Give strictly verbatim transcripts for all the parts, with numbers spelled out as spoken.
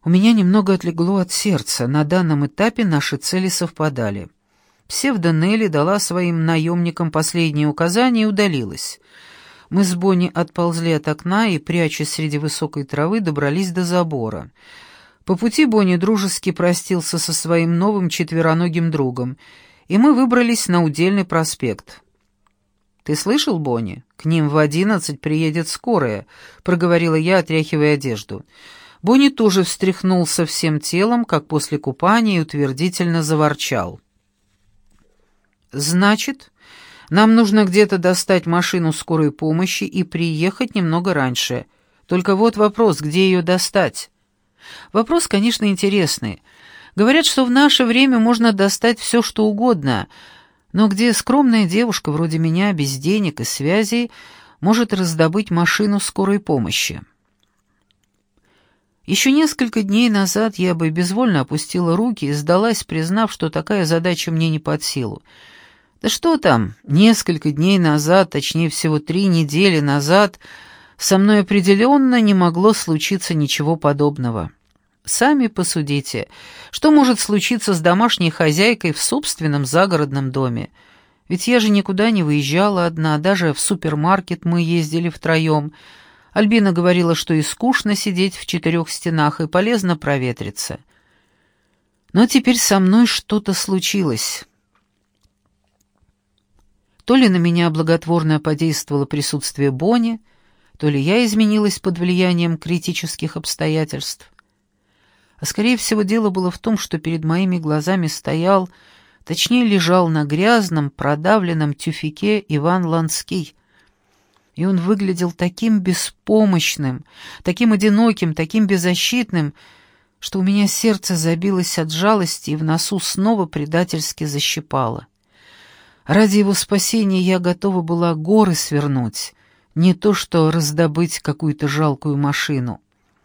У меня немного отлегло от сердца. На данном этапе наши цели совпадали. Псевдо-Нелли дала своим наемникам последние указания и удалилась. Мы с Бонни отползли от окна и, прячась среди высокой травы, добрались до забора. По пути Бонни дружески простился со своим новым четвероногим другом, и мы выбрались на Удельный проспект. «Ты слышал, Бонни? К ним в одиннадцать приедет скорая», — проговорила я, отряхивая одежду. Бонни тоже встряхнулся всем телом, как после купания, и утвердительно заворчал. «Значит, нам нужно где-то достать машину скорой помощи и приехать немного раньше. Только вот вопрос, где ее достать?» Вопрос, конечно, интересный. Говорят, что в наше время можно достать все, что угодно, но где скромная девушка вроде меня, без денег и связей, может раздобыть машину скорой помощи? Еще несколько дней назад я бы безвольно опустила руки и сдалась, признав, что такая задача мне не под силу. Да что там, несколько дней назад, точнее всего три недели назад, со мной определенно не могло случиться ничего подобного. Сами посудите, что может случиться с домашней хозяйкой в собственном загородном доме? Ведь я же никуда не выезжала одна, даже в супермаркет мы ездили втроем. Альбина говорила, что и скучно сидеть в четырех стенах, и полезно проветриться. Но теперь со мной что-то случилось. То ли на меня благотворно подействовало присутствие Бонни, то ли я изменилась под влиянием критических обстоятельств. А скорее всего дело было в том, что перед моими глазами стоял, точнее лежал на грязном, продавленном тюфяке Иван Ланский. И он выглядел таким беспомощным, таким одиноким, таким беззащитным, что у меня сердце забилось от жалости и в носу снова предательски защипало. Ради его спасения я готова была горы свернуть, не то что раздобыть какую-то жалкую машину.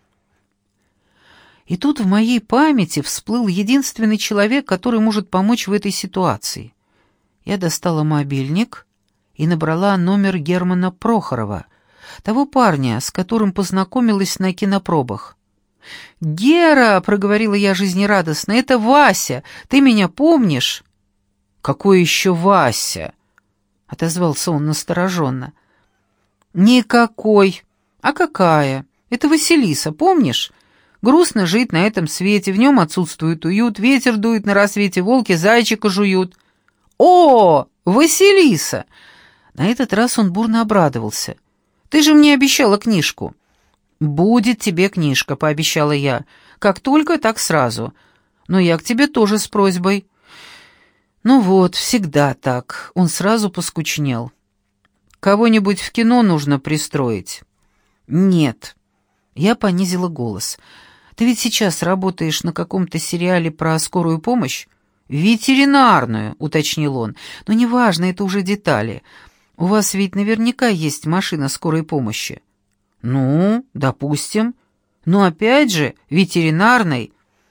И тут в моей памяти всплыл единственный человек, который может помочь в этой ситуации. Я достала мобильник и набрала номер Германа Прохорова, того парня, с которым познакомилась на кинопробах. «Гера!» — проговорила я жизнерадостно. «Это Вася! Ты меня помнишь?» «Какой еще Вася?» — отозвался он настороженно. «Никакой. А какая? Это Василиса, помнишь? Грустно жить на этом свете, в нем отсутствует уют, ветер дует на рассвете, волки зайчика жуют». «О, Василиса!» На этот раз он бурно обрадовался. «Ты же мне обещала книжку». «Будет тебе книжка», — пообещала я. «Как только, так сразу. Но я к тебе тоже с просьбой». «Ну вот, всегда так». Он сразу поскучнел. «Кого-нибудь в кино нужно пристроить?» «Нет». Я понизила голос. «Ты ведь сейчас работаешь на каком-то сериале про скорую помощь?» «Ветеринарную», — уточнил он. «Но неважно, это уже детали. У вас ведь наверняка есть машина скорой помощи». «Ну, допустим. Но опять же, ветеринарной».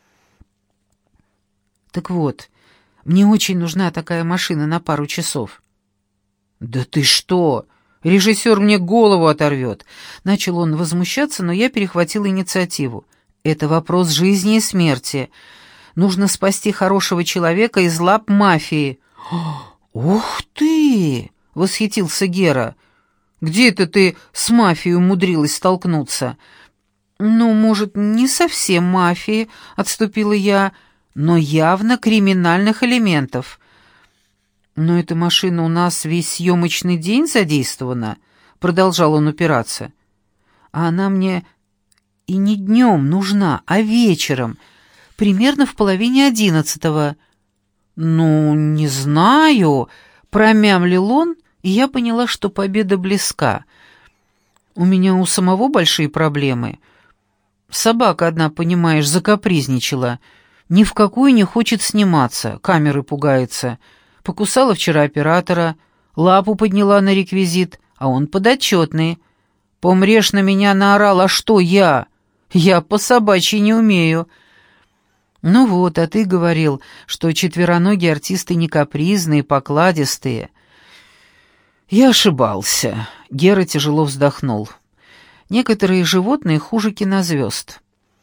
«Так вот, мне очень нужна такая машина на пару часов». «Да ты что? Режиссер мне голову оторвет!» Начал он возмущаться, но я перехватила инициативу. «Это вопрос жизни и смерти. Нужно спасти хорошего человека из лап мафии». «Ух ты!» — восхитился Гера. «Где это ты с мафией умудрилась столкнуться?» «Ну, может, не совсем мафии», — отступила я, — «но явно криминальных элементов». «Но эта машина у нас весь съемочный день задействована», — продолжал он упираться. «А она мне и не днем нужна, а вечером, примерно в половине одиннадцатого». «Ну, не знаю», — промямлил он, и я поняла, что победа близка. «У меня у самого большие проблемы. Собака одна, понимаешь, закапризничала. Ни в какую не хочет сниматься, камеры пугается. Покусала вчера оператора, лапу подняла на реквизит, а он подотчетный. Помрешь на меня наорал, а что я? Я по-собачьи не умею». «Ну вот, а ты говорил, что четвероногие артисты не капризные, покладистые». «Я ошибался», — Гера тяжело вздохнул. «Некоторые животные хуже кинозвезд.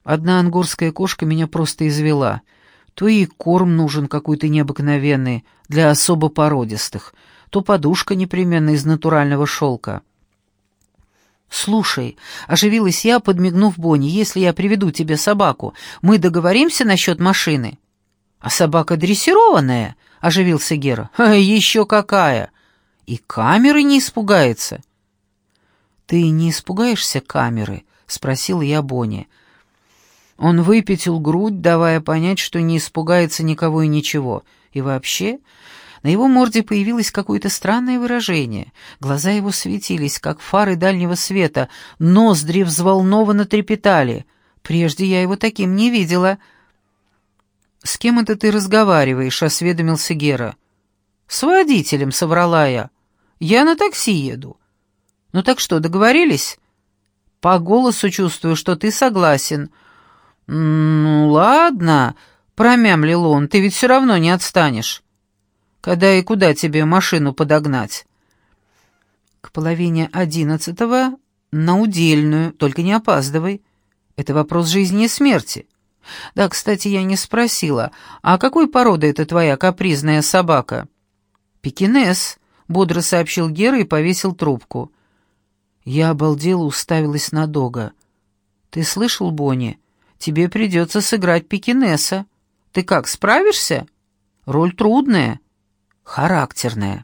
Одна ангорская кошка меня просто извела. То ей корм нужен какой-то необыкновенный для особо породистых, то подушка непременно из натурального шелка. «Слушай», — оживилась я, подмигнув Бонни, — «если я приведу тебе собаку, мы договоримся насчет машины?» «А собака дрессированная?» — оживился Гера. «А еще какая! И камеры не испугается». «Ты не испугаешься камеры?» — спросил я Бонни. Он выпятил грудь, давая понять, что не испугается никого и ничего. И вообще, на его морде появилось какое-то странное выражение. Глаза его светились, как фары дальнего света, ноздри взволнованно трепетали. Прежде я его таким не видела. «С кем это ты разговариваешь?» — осведомился Гера. «С водителем», — соврала я. «Я на такси еду». «Ну так что, договорились?» «По голосу чувствую, что ты согласен». «Ну, ладно», — промямлил он, — «ты ведь все равно не отстанешь». «Когда и куда тебе машину подогнать?» «К половине одиннадцатого на Удельную, только не опаздывай. Это вопрос жизни и смерти. Да, кстати, я не спросила, а какой породы это твоя капризная собака?» «Пекинес», — бодро сообщил Гера и повесил трубку. Я обалдела, уставилась на Дога. «Ты слышал, Бонни? Тебе придется сыграть пекинеса. Ты как, справишься? Роль трудная, характерная».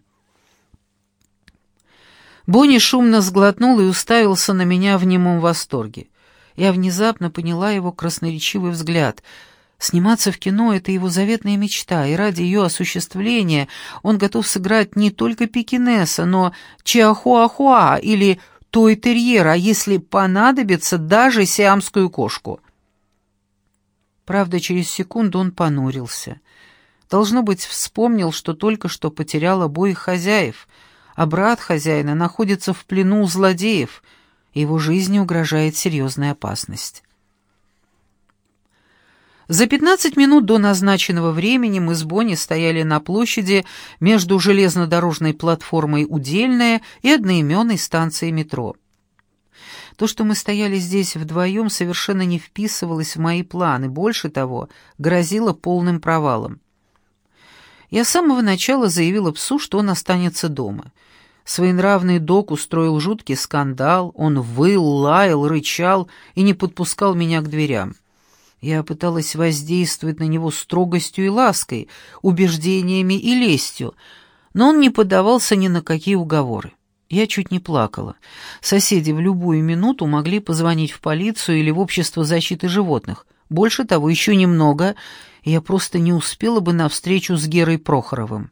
Бонни шумно сглотнул и уставился на меня в немом восторге. Я внезапно поняла его красноречивый взгляд. Сниматься в кино — это его заветная мечта, и ради ее осуществления он готов сыграть не только пекинеса, но чихуахуа или той-терьера, а если понадобится, даже сиамскую кошку. Правда, через секунду он понурился. Должно быть, вспомнил, что только что потерял обоих хозяев, а брат хозяина находится в плену у злодеев, и его жизни угрожает серьезная опасность. За пятнадцать минут до назначенного времени мы с Бонни стояли на площади между железнодорожной платформой «Удельная» и одноименной станцией метро. То, что мы стояли здесь вдвоем, совершенно не вписывалось в мои планы, больше того, грозило полным провалом. Я с самого начала заявила псу, что он останется дома. Своенравный Док устроил жуткий скандал, он выл, лаял, рычал и не подпускал меня к дверям. Я пыталась воздействовать на него строгостью и лаской, убеждениями и лестью, но он не поддавался ни на какие уговоры. Я чуть не плакала. Соседи в любую минуту могли позвонить в полицию или в общество защиты животных. Больше того, еще немного, и я просто не успела бы на встречу с Герой Прохоровым.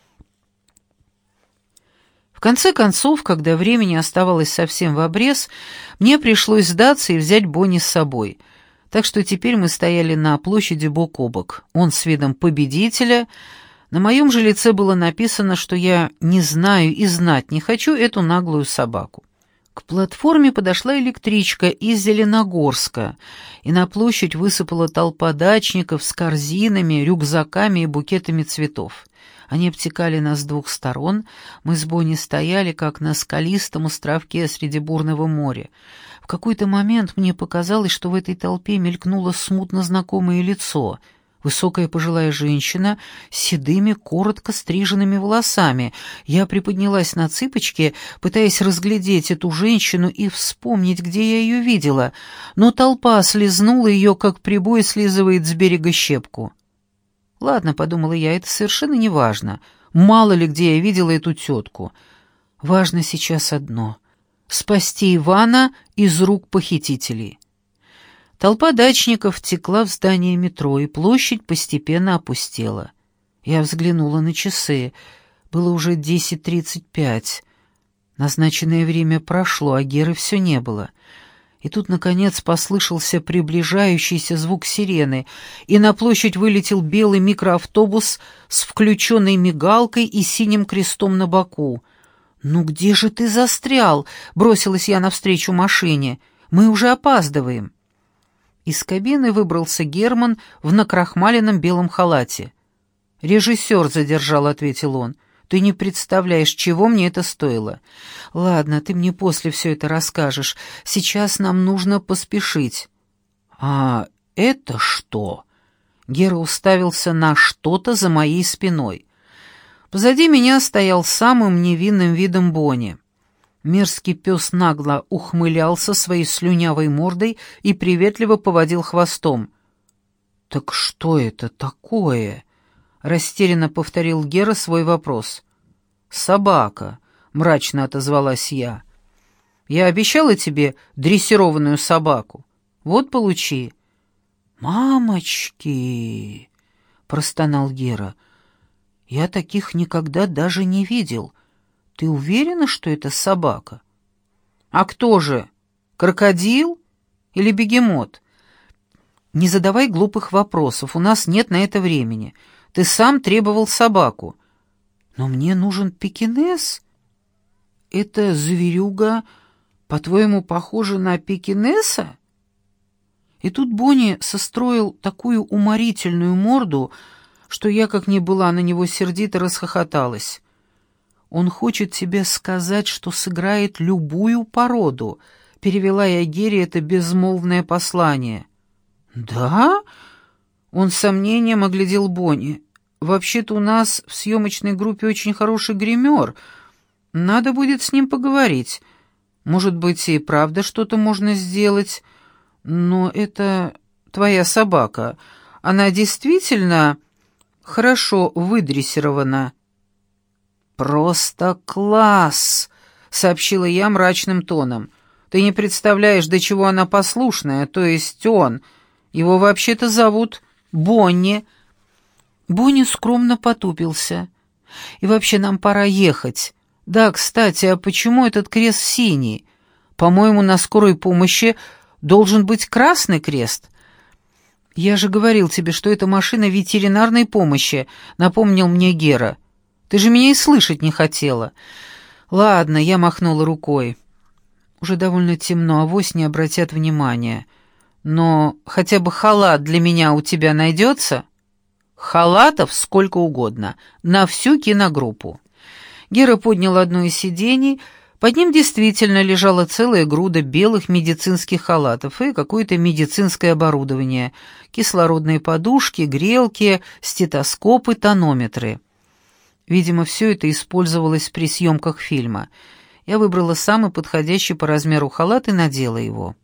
В конце концов, когда времени оставалось совсем в обрез, мне пришлось сдаться и взять Бонни с собой. Так что теперь мы стояли на площади бок о бок. Он с видом победителя. На моем же лице было написано, что я не знаю и знать не хочу эту наглую собаку. К платформе подошла электричка из Зеленогорска, и на площадь высыпала толпа дачников с корзинами, рюкзаками и букетами цветов. Они обтекали нас с двух сторон, мы с Бонни стояли, как на скалистом островке среди бурного моря. В какой-то момент мне показалось, что в этой толпе мелькнуло смутно знакомое лицо — высокая пожилая женщина с седыми, коротко стриженными волосами. Я приподнялась на цыпочки, пытаясь разглядеть эту женщину и вспомнить, где я ее видела, но толпа слизнула ее, как прибой слизывает с берега щепку. «Ладно», — подумала я, — «это совершенно не важно. Мало ли где я видела эту тетку. Важно сейчас одно — спасти Ивана из рук похитителей». Толпа дачников текла в здание метро, и площадь постепенно опустела. Я взглянула на часы. Было уже десять тридцать пять. Назначенное время прошло, а Геры все не было. И тут, наконец, послышался приближающийся звук сирены, и на площадь вылетел белый микроавтобус с включенной мигалкой и синим крестом на боку. «Ну где же ты застрял?» — бросилась я навстречу машине. «Мы уже опаздываем». Из кабины выбрался Герман в накрахмаленном белом халате. «Режиссер задержал», — ответил он. «Ты не представляешь, чего мне это стоило. Ладно, ты мне после все это расскажешь. Сейчас нам нужно поспешить». «А это что?» Гера уставился на что-то за моей спиной. Позади меня стоял самым невинным видом Бонни. Мерзкий пес нагло ухмылялся своей слюнявой мордой и приветливо поводил хвостом. «Так что это такое?» — растерянно повторил Гера свой вопрос. «Собака», — мрачно отозвалась я. «Я обещала тебе дрессированную собаку. Вот, получи». «Мамочки!» — простонал Гера. «Я таких никогда даже не видел. Ты уверена, что это собака?» «А кто же? Крокодил или бегемот?» «Не задавай глупых вопросов, у нас нет на это времени. Ты сам требовал собаку». «Но мне нужен пекинес. Это зверюга, по-твоему, похожа на пекинеса?» И тут Бонни состроил такую уморительную морду, что я, как ни была на него сердито, расхохоталась. «Он хочет тебе сказать, что сыграет любую породу», — перевела я Гере это безмолвное послание. «Да?» — он с сомнением оглядел Бонни. «Вообще-то у нас в съемочной группе очень хороший гример. Надо будет с ним поговорить. Может быть, и правда что-то можно сделать. Но это твоя собака. Она действительно хорошо выдрессирована». «Просто класс!» — сообщила я мрачным тоном. «Ты не представляешь, до чего она послушная, то есть он. Его вообще-то зовут Бонни». Бонни скромно потупился. «И вообще нам пора ехать. Да, кстати, а почему этот крест синий? По-моему, на скорой помощи должен быть красный крест». «Я же говорил тебе, что это машина ветеринарной помощи», — напомнил мне Гера. «Ты же меня и слышать не хотела». «Ладно», — я махнула рукой. «Уже довольно темно, авось не обратят внимания. Но хотя бы халат для меня у тебя найдется?» «Халатов сколько угодно, на всю киногруппу». Гера поднял одно из сидений. Под ним действительно лежала целая груда белых медицинских халатов и какое-то медицинское оборудование, кислородные подушки, грелки, стетоскопы, тонометры. Видимо, все это использовалось при съемках фильма. Я выбрала самый подходящий по размеру халат и надела его.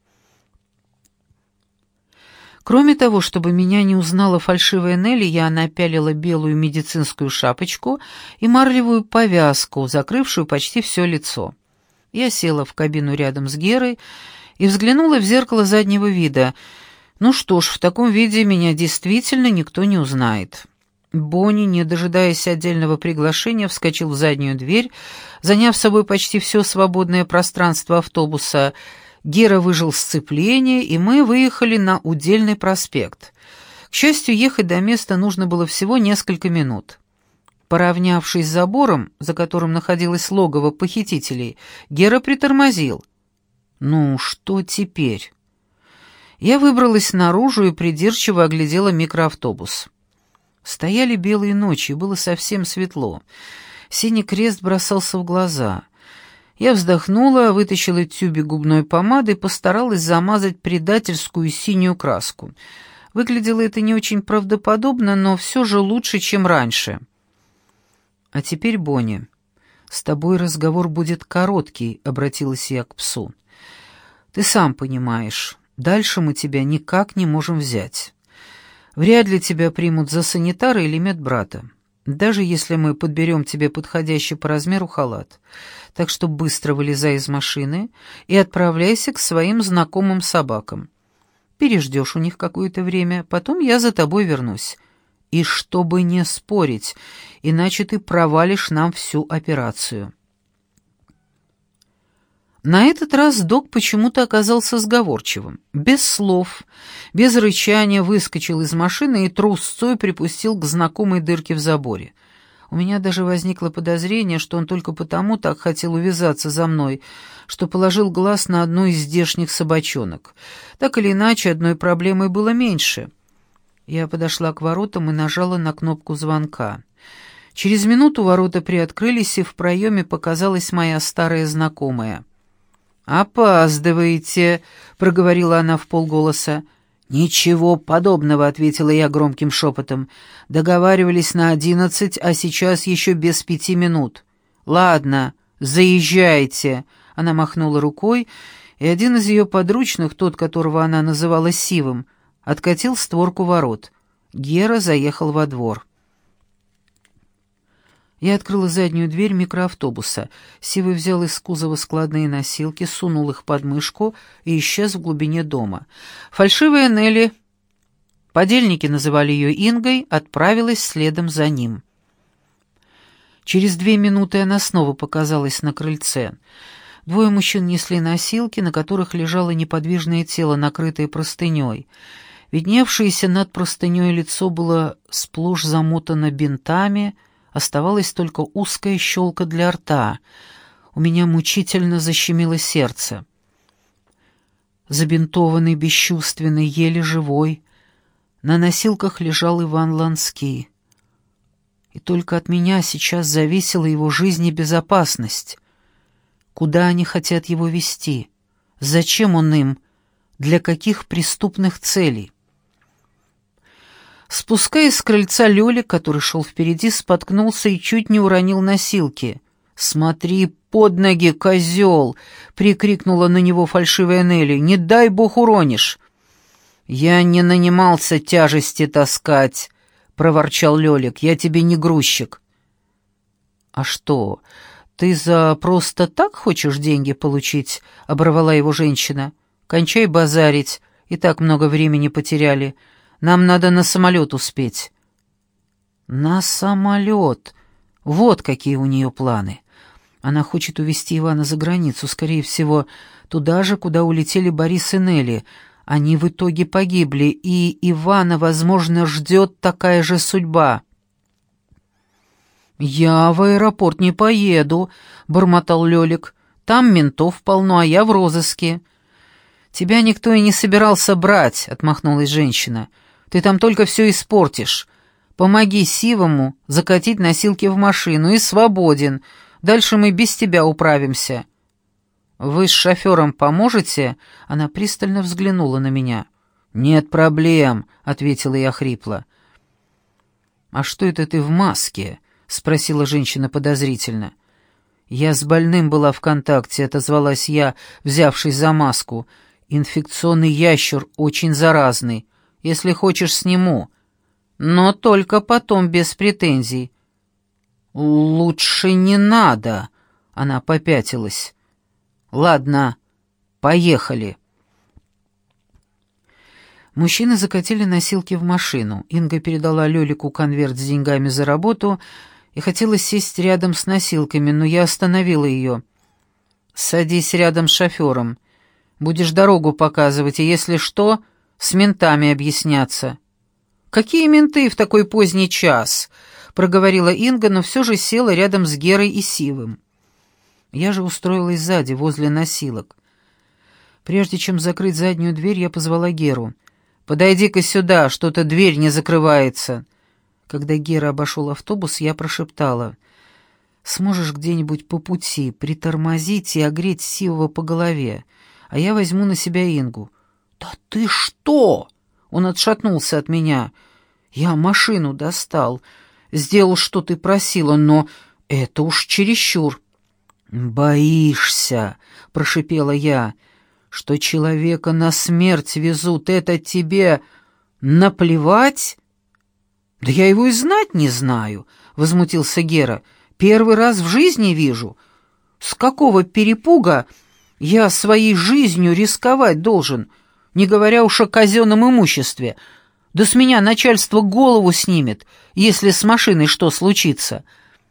Кроме того, чтобы меня не узнала фальшивая Нелли, я напялила белую медицинскую шапочку и марлевую повязку, закрывшую почти все лицо. Я села в кабину рядом с Герой и взглянула в зеркало заднего вида. Ну что ж, в таком виде меня действительно никто не узнает. Бонни, не дожидаясь отдельного приглашения, вскочил в заднюю дверь, заняв собой почти все свободное пространство автобуса. Гера выжил сцепление, и мы выехали на Удельный проспект. К счастью, ехать до места нужно было всего несколько минут. Поравнявшись с забором, за которым находилось логово похитителей, Гера притормозил. «Ну, что теперь?» Я выбралась наружу и придирчиво оглядела микроавтобус. Стояли белые ночи, и было совсем светло. Синий крест бросался в глаза. Я вздохнула, вытащила тюбик губной помады и постаралась замазать предательскую синюю краску. Выглядело это не очень правдоподобно, но все же лучше, чем раньше. «А теперь, Бонни, с тобой разговор будет короткий», — обратилась я к псу. «Ты сам понимаешь, дальше мы тебя никак не можем взять. Вряд ли тебя примут за санитара или медбрата, даже если мы подберем тебе подходящий по размеру халат. Так что быстро вылезай из машины и отправляйся к своим знакомым собакам. Переждешь у них какое-то время, потом я за тобой вернусь. И чтобы не спорить, иначе ты провалишь нам всю операцию». На этот раз док почему-то оказался сговорчивым. Без слов, без рычания выскочил из машины и трусцой припустил к знакомой дырке в заборе. У меня даже возникло подозрение, что он только потому так хотел увязаться за мной, что положил глаз на одну из здешних собачонок. Так или иначе, одной проблемой было меньше. Я подошла к воротам и нажала на кнопку звонка. Через минуту ворота приоткрылись, и в проеме показалась моя старая знакомая. «Опаздываете», — проговорила она вполголоса. «Ничего подобного», — ответила я громким шепотом. «Договаривались на одиннадцать, а сейчас еще без пяти минут». «Ладно, заезжайте», — она махнула рукой, и один из ее подручных, тот, которого она называла Сивым, откатил створку ворот. Гера заехал во двор. Я открыла заднюю дверь микроавтобуса. Сивый взял из кузова складные носилки, сунул их под мышку и исчез в глубине дома. Фальшивая Нелли, подельники называли ее Ингой, отправилась следом за ним. Через две минуты она снова показалась на крыльце. Двое мужчин несли носилки, на которых лежало неподвижное тело, накрытое простыней. Видневшееся над простыней лицо было сплошь замотано бинтами, оставалась только узкая щелка для рта. У меня мучительно защемило сердце. Забинтованный, бесчувственный, еле живой, на носилках лежал Иван Ланский. И только от меня сейчас зависела его жизнь и безопасность. Куда они хотят его везти? Зачем он им? Для каких преступных целей? Спускаясь с крыльца, Лёлик, который шел впереди, споткнулся и чуть не уронил носилки. «Смотри под ноги, козел!» — прикрикнула на него фальшивая Нелли. «Не дай бог уронишь!» «Я не нанимался тяжести таскать!» — проворчал Лёлик. «Я тебе не грузчик». «А что, ты за просто так хочешь деньги получить?» — оборвала его женщина. «Кончай базарить, и так много времени потеряли. Нам надо на самолет успеть». «На самолет! Вот какие у нее планы. Она хочет увезти Ивана за границу, скорее всего, туда же, куда улетели Борис и Нелли. Они в итоге погибли, и Ивана, возможно, ждет такая же судьба». «Я в аэропорт не поеду», — бормотал Лёлик. «Там ментов полно, а я в розыске». «Тебя никто и не собирался брать», — отмахнулась женщина. «Ты там только все испортишь. Помоги Сивому закатить носилки в машину и свободен. Дальше мы без тебя управимся». «Вы с шофером поможете?» Она пристально взглянула на меня. «Нет проблем», — ответила я хрипло. «А что это ты в маске?» — спросила женщина подозрительно. «Я с больным была в контакте», — отозвалась я, взявшись за маску. «Инфекционный ящер очень заразный. Если хочешь, сниму. Но только потом без претензий». «Лучше не надо», — она попятилась. «Ладно, поехали». Мужчины закатили носилки в машину. Инга передала Лёлику конверт с деньгами за работу и хотела сесть рядом с носилками, но я остановила ее. «Садись рядом с шофером. Будешь дорогу показывать, и если что, с ментами объясняться». «Какие менты в такой поздний час?» — проговорила Инга, но все же села рядом с Герой и Сивым. Я же устроилась сзади, возле носилок. Прежде чем закрыть заднюю дверь, я позвала Геру. «Подойди-ка сюда, что-то дверь не закрывается». Когда Гера обошел автобус, я прошептала. «Сможешь где-нибудь по пути притормозить и огреть Сивого по голове, а я возьму на себя Ингу». «Да ты что?» Он отшатнулся от меня. «Я машину достал, сделал, что ты просила, но это уж чересчур». «Боишься», — прошипела я, — «что человека на смерть везут, это тебе наплевать?» «Да я его и знать не знаю», — возмутился Гера. «Первый раз в жизни вижу. С какого перепуга я своей жизнью рисковать должен, не говоря уж о казенном имуществе? Да с меня начальство голову снимет, если с машиной что случится».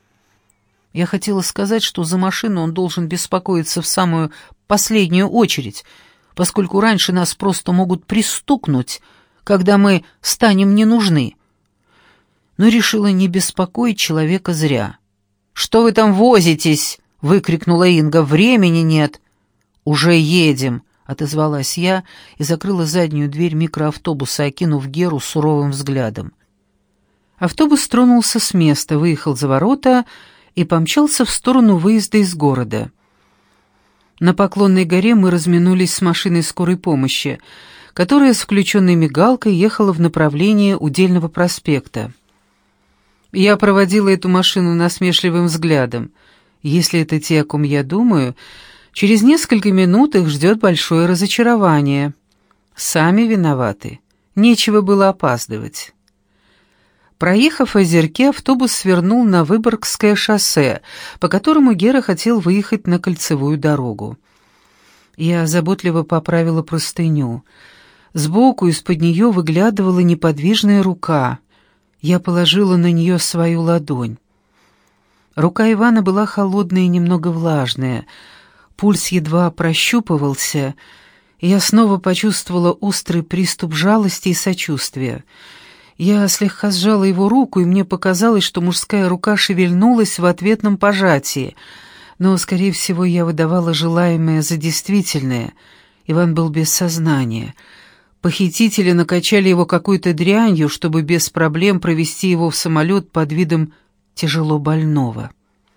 Я хотела сказать, что за машину он должен беспокоиться в самую последнюю очередь, поскольку раньше нас просто могут пристукнуть, когда мы станем не нужны. Но решила не беспокоить человека зря. «Что вы там возитесь?» — выкрикнула Инга. «Времени нет». «Уже едем», — отозвалась я и закрыла заднюю дверь микроавтобуса, окинув Геру суровым взглядом. Автобус тронулся с места, выехал за ворота и помчался в сторону выезда из города. На Поклонной горе мы разминулись с машиной скорой помощи. которая с включенной мигалкой ехала в направлении Удельного проспекта. Я проводила эту машину насмешливым взглядом. Если это те, о ком я думаю, через несколько минут их ждет большое разочарование. Сами виноваты. Нечего было опаздывать. Проехав озерки, автобус свернул на Выборгское шоссе, по которому Гера хотел выехать на кольцевую дорогу. Я заботливо поправила простыню. Сбоку из-под нее выглядывала неподвижная рука. Я положила на нее свою ладонь. Рука Ивана была холодная и немного влажная. Пульс едва прощупывался, и я снова почувствовала острый приступ жалости и сочувствия. Я слегка сжала его руку, и мне показалось, что мужская рука шевельнулась в ответном пожатии. Но, скорее всего, я выдавала желаемое за действительное. Иван был без сознания. Похитители накачали его какой-то дрянью, чтобы без проблем провести его в самолет под видом тяжело больного.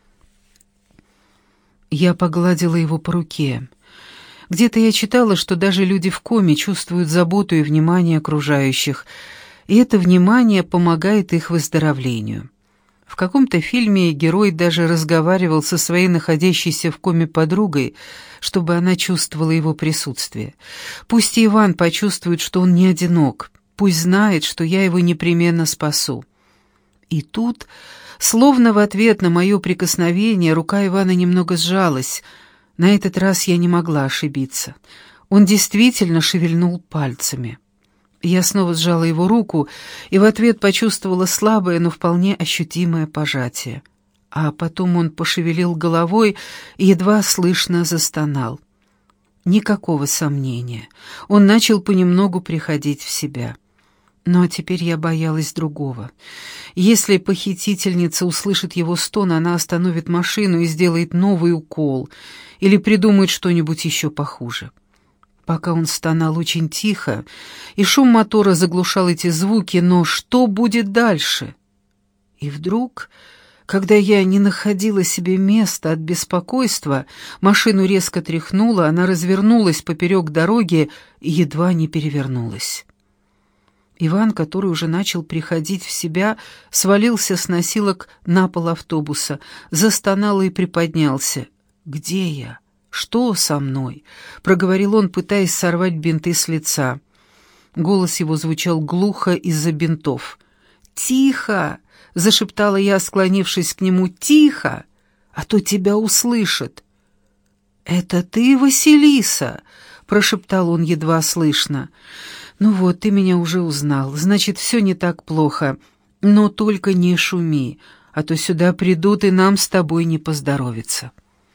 Я погладила его по руке. Где-то я читала, что даже люди в коме чувствуют заботу и внимание окружающих, и это внимание помогает их выздоровлению. В каком-то фильме герой даже разговаривал со своей находящейся в коме подругой, чтобы она чувствовала его присутствие. Пусть и Иван почувствует, что он не одинок, пусть знает, что я его непременно спасу. И тут, словно в ответ на мое прикосновение, рука Ивана немного сжалась. На этот раз я не могла ошибиться. Он действительно шевельнул пальцами. Я снова сжала его руку и в ответ почувствовала слабое, но вполне ощутимое пожатие. А потом он пошевелил головой и едва слышно застонал. Никакого сомнения. Он начал понемногу приходить в себя. Но теперь я боялась другого. Если похитительница услышит его стон, она остановит машину и сделает новый укол или придумает что-нибудь еще похуже. Пока он стонал очень тихо, и шум мотора заглушал эти звуки, но что будет дальше? И вдруг, когда я не находила себе места от беспокойства, машину резко тряхнуло, она развернулась поперек дороги и едва не перевернулась. Иван, который уже начал приходить в себя, свалился с носилок на пол автобуса, застонал и приподнялся. «Где я? Что со мной?» — проговорил он, пытаясь сорвать бинты с лица. Голос его звучал глухо из-за бинтов. «Тихо!» — зашептала я, склонившись к нему. «Тихо! А то тебя услышат!» «Это ты, Василиса?» — прошептал он едва слышно. «Ну вот, ты меня уже узнал. Значит, все не так плохо. Но только не шуми, а то сюда придут, и нам с тобой не поздоровится».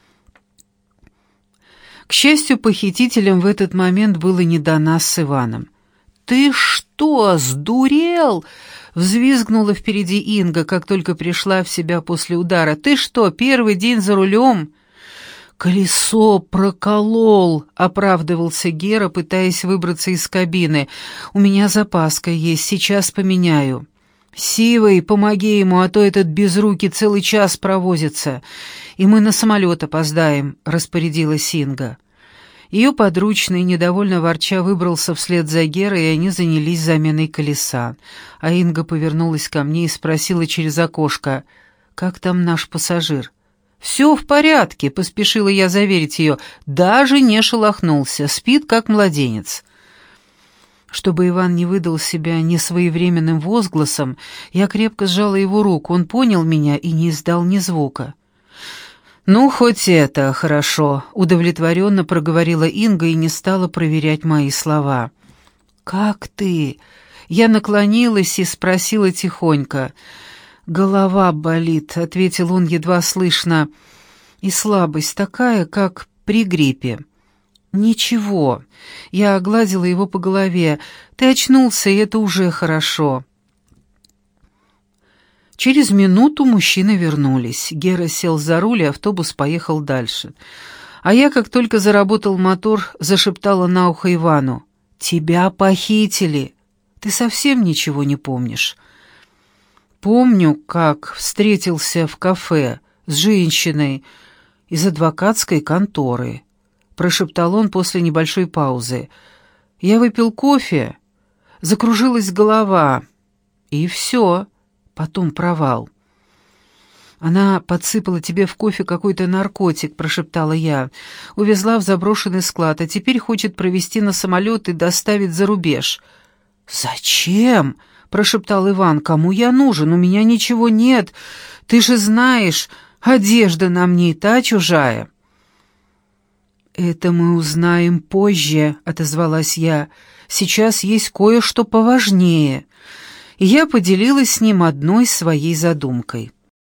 К счастью, похитителям в этот момент было не до нас с Иваном. «Ты что, сдурел?» — взвизгнула впереди Инга, как только пришла в себя после удара. «Ты что, первый день за рулем?» «Колесо проколол», — оправдывался Гера, пытаясь выбраться из кабины. «У меня запаска есть, сейчас поменяю». «Сивый, помоги ему, а то этот безрукий целый час провозится, и мы на самолет опоздаем», — распорядилась Инга. Ее подручный, недовольно ворча, выбрался вслед за Герой, и они занялись заменой колеса. А Инга повернулась ко мне и спросила через окошко: «Как там наш пассажир?» «Все в порядке», — поспешила я заверить ее, даже не шелохнулся, спит как младенец. Чтобы Иван не выдал себя несвоевременным возгласом, я крепко сжала его руку, он понял меня и не издал ни звука. «Ну, хоть это хорошо», — удовлетворенно проговорила Инга и не стала проверять мои слова. «Как ты?» Я наклонилась и спросила тихонько. «Голова болит», — ответил он едва слышно, — «и слабость такая, как при гриппе». «Ничего», — я огладила его по голове, — «ты очнулся, и это уже хорошо». Через минуту мужчины вернулись. Гера сел за руль, и автобус поехал дальше. А я, как только заработал мотор, зашептала на ухо Ивану: «Тебя похитили. Ты совсем ничего не помнишь?» «Помню, как встретился в кафе с женщиной из адвокатской конторы», — прошептал он после небольшой паузы. Я выпил кофе, закружилась голова, и все, потом провал. «Она подсыпала тебе в кофе какой-то наркотик», — прошептала я. «Увезла в заброшенный склад, а теперь хочет провезти на самолет и доставить за рубеж». «Зачем?» — прошептал Иван. «Кому я нужен? У меня ничего нет. Ты же знаешь, одежда на мне и та чужая». «Это мы узнаем позже», — отозвалась я. «Сейчас есть кое-что поважнее». И я поделилась с ним одной своей задумкой.